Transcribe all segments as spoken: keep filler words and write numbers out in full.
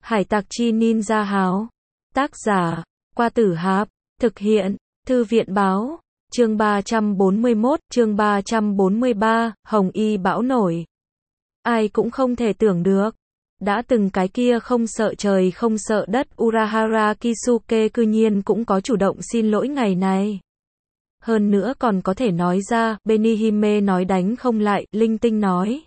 Hải tặc chi ninja háo. Tác giả, Qua Tử Hạp. Thực hiện, Thư viện báo. Chương ba trăm bốn mươi mốt, chương ba trăm bốn mươi ba, Hồng Y bão nổi. Ai cũng không thể tưởng được. Đã từng cái kia không sợ trời không sợ đất Urahara Kisuke cư nhiên cũng có chủ động xin lỗi ngày này. Hơn nữa còn có thể nói ra, Benihime nói đánh không lại, linh tinh nói.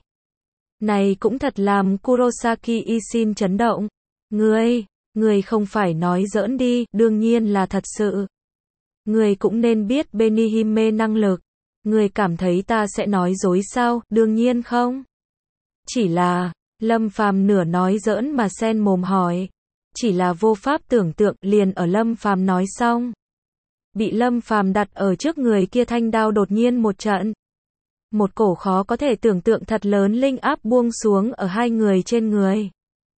Này cũng thật làm Kurosaki Ishin chấn động. Ngươi, ngươi không phải nói giỡn đi, đương nhiên là thật sự. Ngươi cũng nên biết Benihime năng lực. Ngươi cảm thấy ta sẽ nói dối sao, đương nhiên không. Chỉ là, Lâm Phàm nửa nói giỡn mà sen mồm hỏi. Chỉ là vô pháp tưởng tượng, liền ở Lâm Phàm nói xong. Bị Lâm Phàm đặt ở trước người kia thanh đao đột nhiên một trận. Một cổ khó có thể tưởng tượng thật lớn linh áp buông xuống ở hai người trên người.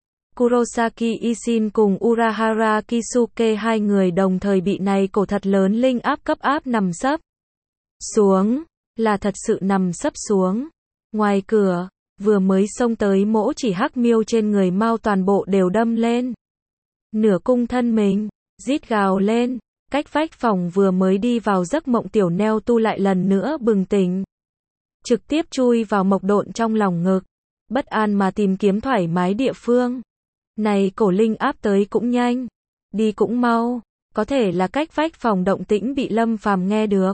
Kurosaki Ishin cùng Urahara Kisuke hai người đồng thời bị này cổ thật lớn linh áp cấp áp nằm sấp xuống, là thật sự nằm sấp xuống. Ngoài cửa, vừa mới xông tới mỗ chỉ hắc miêu trên người mau toàn bộ đều đâm lên. Nửa cung thân mình, rít gào lên, cách vách phòng vừa mới đi vào giấc mộng tiểu neo tu lại lần nữa bừng tỉnh. Trực tiếp chui vào Mộc Độn trong lòng ngực, bất an mà tìm kiếm thoải mái địa phương. Này cổ linh áp tới cũng nhanh, đi cũng mau, có thể là cách vách phòng động tĩnh bị Lâm Phàm nghe được.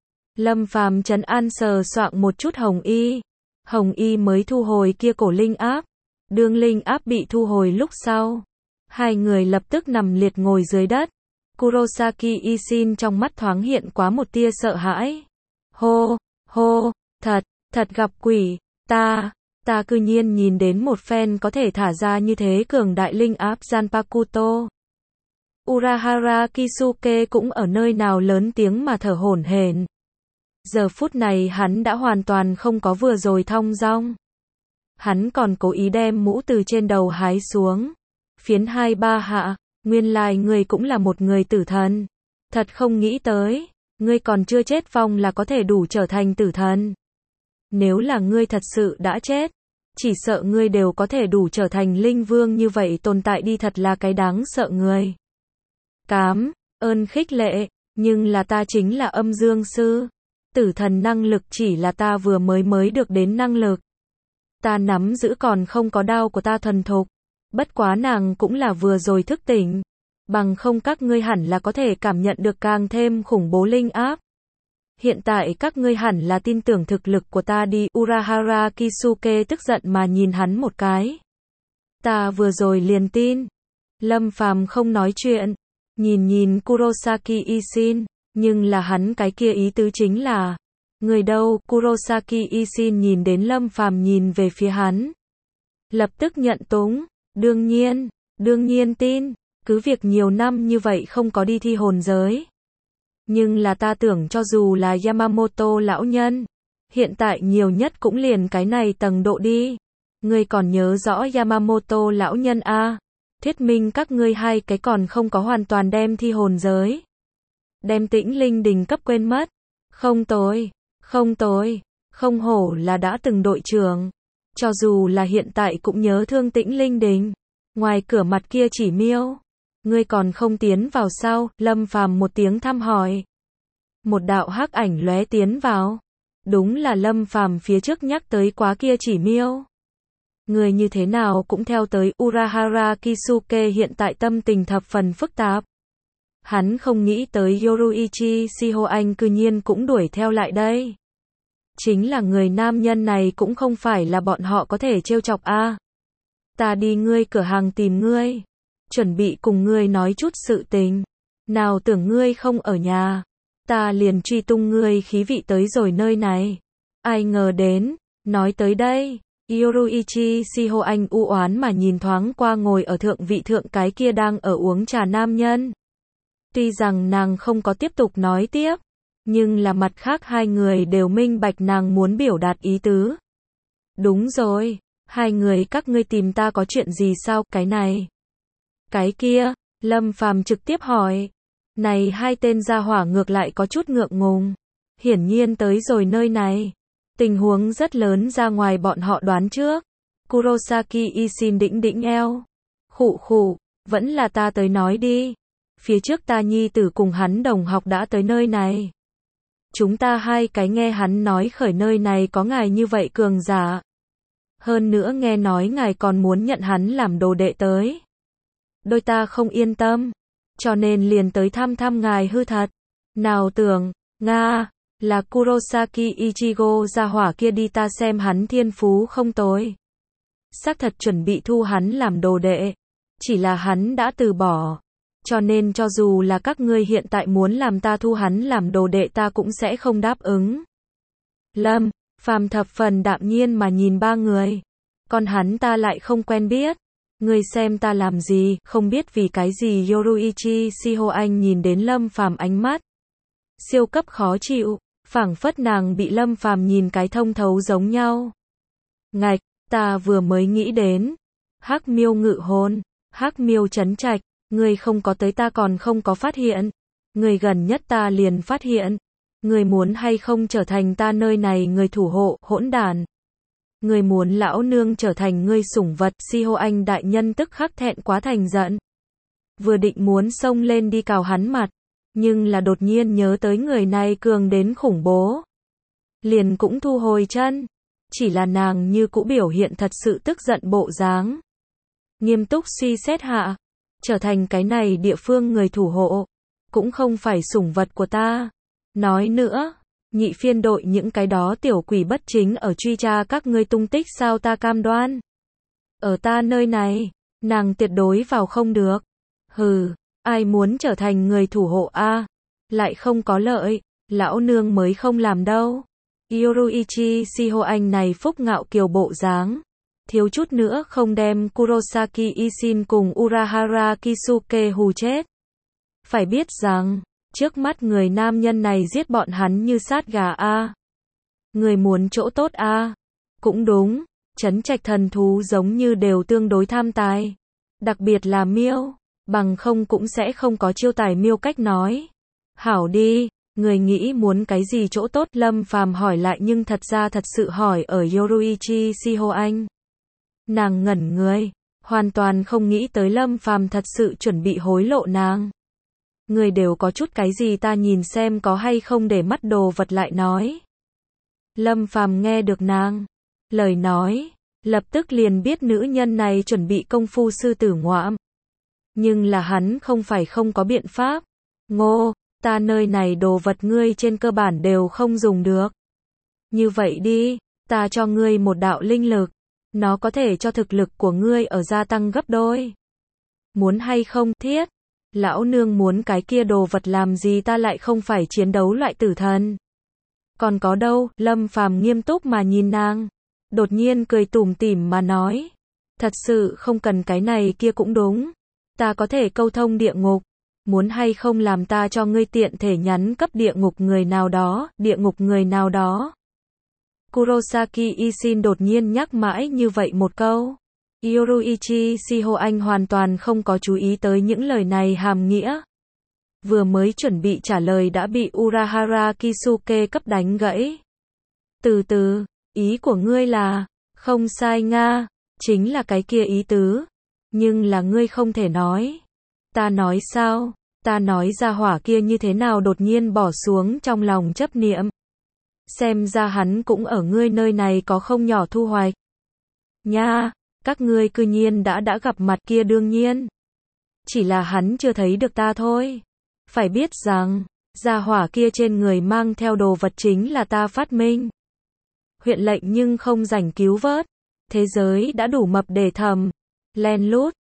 Lâm Phàm trấn an sờ soạng một chút Hồng Y. Hồng Y mới thu hồi kia cổ linh áp. Đương linh áp bị thu hồi lúc sau, hai người lập tức nằm liệt ngồi dưới đất. Kurosaki Ishin trong mắt thoáng hiện quá một tia sợ hãi. Hô, hô, thật, thật gặp quỷ, ta, ta cư nhiên nhìn đến một phen có thể thả ra như thế cường đại linh áp Zanpakuto. Urahara Kisuke cũng ở nơi nào lớn tiếng mà thở hổn hển. Giờ phút này hắn đã hoàn toàn không có vừa rồi thong dong. Hắn còn cố ý đem mũ từ trên đầu hái xuống. Phiến hai ba hạ, nguyên lai ngươi cũng là một người tử thần. Thật không nghĩ tới, ngươi còn chưa chết vong là có thể đủ trở thành tử thần. Nếu là ngươi thật sự đã chết, chỉ sợ ngươi đều có thể đủ trở thành linh vương như vậy tồn tại đi, thật là cái đáng sợ người. Cám ơn khích lệ, nhưng là ta chính là âm dương sư. Tử thần năng lực chỉ là ta vừa mới mới được đến năng lực. Ta nắm giữ còn không có đao của ta thuần thục. Bất quá nàng cũng là vừa rồi thức tỉnh. Bằng không các ngươi hẳn là có thể cảm nhận được càng thêm khủng bố linh áp. Hiện tại các ngươi hẳn là tin tưởng thực lực của ta đi. Urahara Kisuke tức giận mà nhìn hắn một cái. Ta vừa rồi liền tin. Lâm Phàm không nói chuyện. Nhìn nhìn Kurosaki Ishin. Nhưng là hắn cái kia ý tứ chính là. Người đâu? Kurosaki Ishin nhìn đến Lâm Phàm nhìn về phía hắn. Lập tức nhận túng. Đương nhiên, đương nhiên tin. Cứ việc nhiều năm như vậy không có đi thi hồn giới. Nhưng là ta tưởng cho dù là Yamamoto lão nhân, hiện tại nhiều nhất cũng liền cái này tầng độ đi. Ngươi còn nhớ rõ Yamamoto lão nhân a? Thuyết minh các ngươi hai cái còn không có hoàn toàn đem thi hồn giới. Đem Tĩnh Linh Đình cấp quên mất. Không tồi, không tồi, không hổ là đã từng đội trưởng. Cho dù là hiện tại cũng nhớ thương Tĩnh Linh Đình. Ngoài cửa mặt kia chỉ miêu. Ngươi còn không tiến vào sao? Lâm Phàm một tiếng thăm hỏi. Một đạo hắc ảnh lóe tiến vào. Đúng là Lâm Phàm phía trước nhắc tới quá kia chỉ miêu. Người như thế nào cũng theo tới. Urahara Kisuke hiện tại tâm tình thập phần phức tạp. Hắn không nghĩ tới Yoruichi Shihoan cư nhiên cũng đuổi theo lại đây. Chính là người nam nhân này cũng không phải là bọn họ có thể trêu chọc a. À. Ta đi ngươi cửa hàng tìm ngươi. Chuẩn bị cùng ngươi nói chút sự tình. Nào tưởng ngươi không ở nhà. Ta liền truy tung ngươi khí vị tới rồi nơi này. Ai ngờ đến, nói tới đây. Yoruichi Shihoan u oán mà nhìn thoáng qua ngồi ở thượng vị thượng cái kia đang ở uống trà nam nhân. Tuy rằng nàng không có tiếp tục nói tiếp. Nhưng là mặt khác hai người đều minh bạch nàng muốn biểu đạt ý tứ. Đúng rồi, hai người các ngươi tìm ta có chuyện gì sao? Cái này. Cái kia, Lâm Phàm trực tiếp hỏi. Này hai tên gia hỏa ngược lại có chút ngượng ngùng. Hiển nhiên tới rồi nơi này. Tình huống rất lớn ra ngoài bọn họ đoán trước. Kurosaki Ishin đĩnh đĩnh eo. Khụ khụ, vẫn là ta tới nói đi. Phía trước ta nhi tử cùng hắn đồng học đã tới nơi này. Chúng ta hai cái nghe hắn nói khởi nơi này có ngài như vậy cường giả. Hơn nữa nghe nói ngài còn muốn nhận hắn làm đồ đệ tới. Đôi ta không yên tâm, cho nên liền tới thăm thăm ngài hư thật. Nào tưởng, Nga, là Kurosaki Ichigo gia hỏa kia đi, ta xem hắn thiên phú không tồi. Xác thật chuẩn bị thu hắn làm đồ đệ. Chỉ là hắn đã từ bỏ. Cho nên cho dù là các ngươi hiện tại muốn làm ta thu hắn làm đồ đệ ta cũng sẽ không đáp ứng. Lâm Phàm thập phần đạm nhiên mà nhìn ba người. Còn hắn ta lại không quen biết. Ngươi xem ta làm gì, không biết vì cái gì. Yoruichi Shiho Anh nhìn đến Lâm Phàm ánh mắt siêu cấp khó chịu, phảng phất nàng bị Lâm Phàm nhìn cái thông thấu giống nhau. Ngạch, ta vừa mới nghĩ đến. Hắc miêu ngự hồn, Hắc miêu trấn trạch, ngươi không có tới ta còn không có phát hiện. Ngươi gần nhất ta liền phát hiện. Ngươi muốn hay không trở thành ta nơi này người thủ hộ, hỗn đản. Ngươi muốn lão nương trở thành ngươi sủng vật. Shiho Anh đại nhân tức khắc thẹn quá thành giận. Vừa định muốn xông lên đi cào hắn mặt. Nhưng là đột nhiên nhớ tới người này cường đến khủng bố. Liền cũng thu hồi chân. Chỉ là nàng như cũ biểu hiện thật sự tức giận bộ dáng. Nghiêm túc suy xét hạ. Trở thành cái này địa phương người thủ hộ. Cũng không phải sủng vật của ta. Nói nữa, nhị phiên đội những cái đó tiểu quỷ bất chính ở truy tra các ngươi tung tích sao, ta cam đoan. Ở ta nơi này, nàng tuyệt đối vào không được. Hừ, ai muốn trở thành người thủ hộ a, lại không có lợi, lão nương mới không làm đâu. Yoruichi Shiho Anh này phúc ngạo kiều bộ dáng, thiếu chút nữa không đem Kurosaki Ishin cùng Urahara Kisuke hù chết. Phải biết rằng, trước mắt người nam nhân này giết bọn hắn như sát gà a. Người muốn chỗ tốt a. Cũng đúng, trấn trạch thần thú giống như đều tương đối tham tài. Đặc biệt là miêu, bằng không cũng sẽ không có chiêu tài miêu cách nói. Hảo đi, người nghĩ muốn cái gì chỗ tốt? Lâm Phàm hỏi lại nhưng thật ra thật sự hỏi ở Yoruichi Shiho Anh. Nàng ngẩn người, hoàn toàn không nghĩ tới Lâm Phàm thật sự chuẩn bị hối lộ nàng. Người đều có chút cái gì, ta nhìn xem có hay không để mắt đồ vật lại nói. Lâm Phàm nghe được nàng lời nói, lập tức liền biết nữ nhân này chuẩn bị công phu sư tử ngoạm. Nhưng là hắn không phải không có biện pháp. Ngô, ta nơi này đồ vật ngươi trên cơ bản đều không dùng được. Như vậy đi, ta cho ngươi một đạo linh lực. Nó có thể cho thực lực của ngươi ở gia tăng gấp đôi. Muốn hay không? Thiết. Lão nương muốn cái kia đồ vật làm gì, ta lại không phải chiến đấu loại tử thần. Còn có đâu? Lâm Phàm nghiêm túc mà nhìn nàng. Đột nhiên cười tủm tỉm mà nói. Thật sự không cần cái này kia cũng đúng. Ta có thể câu thông địa ngục. Muốn hay không làm ta cho ngươi tiện thể nhắn cấp địa ngục người nào đó, địa ngục người nào đó. Kurosaki Ishin đột nhiên nhắc mãi như vậy một câu. Yoruichi Shiho Anh hoàn toàn không có chú ý tới những lời này hàm nghĩa. Vừa mới chuẩn bị trả lời đã bị Urahara Kisuke cấp đánh gãy. Từ từ, ý của ngươi là, không sai Nga, chính là cái kia ý tứ. Nhưng là ngươi không thể nói. Ta nói sao? Ta nói ra hỏa kia như thế nào đột nhiên bỏ xuống trong lòng chấp niệm. Xem ra hắn cũng ở ngươi nơi này có không nhỏ thu hoạch. Nha, các ngươi cư nhiên đã đã gặp mặt, kia đương nhiên. Chỉ là hắn chưa thấy được ta thôi. Phải biết rằng, gia hỏa kia trên người mang theo đồ vật chính là ta phát minh. Huyện lệnh nhưng không rảnh cứu vớt. Thế giới đã đủ mập để thầm. Len lút,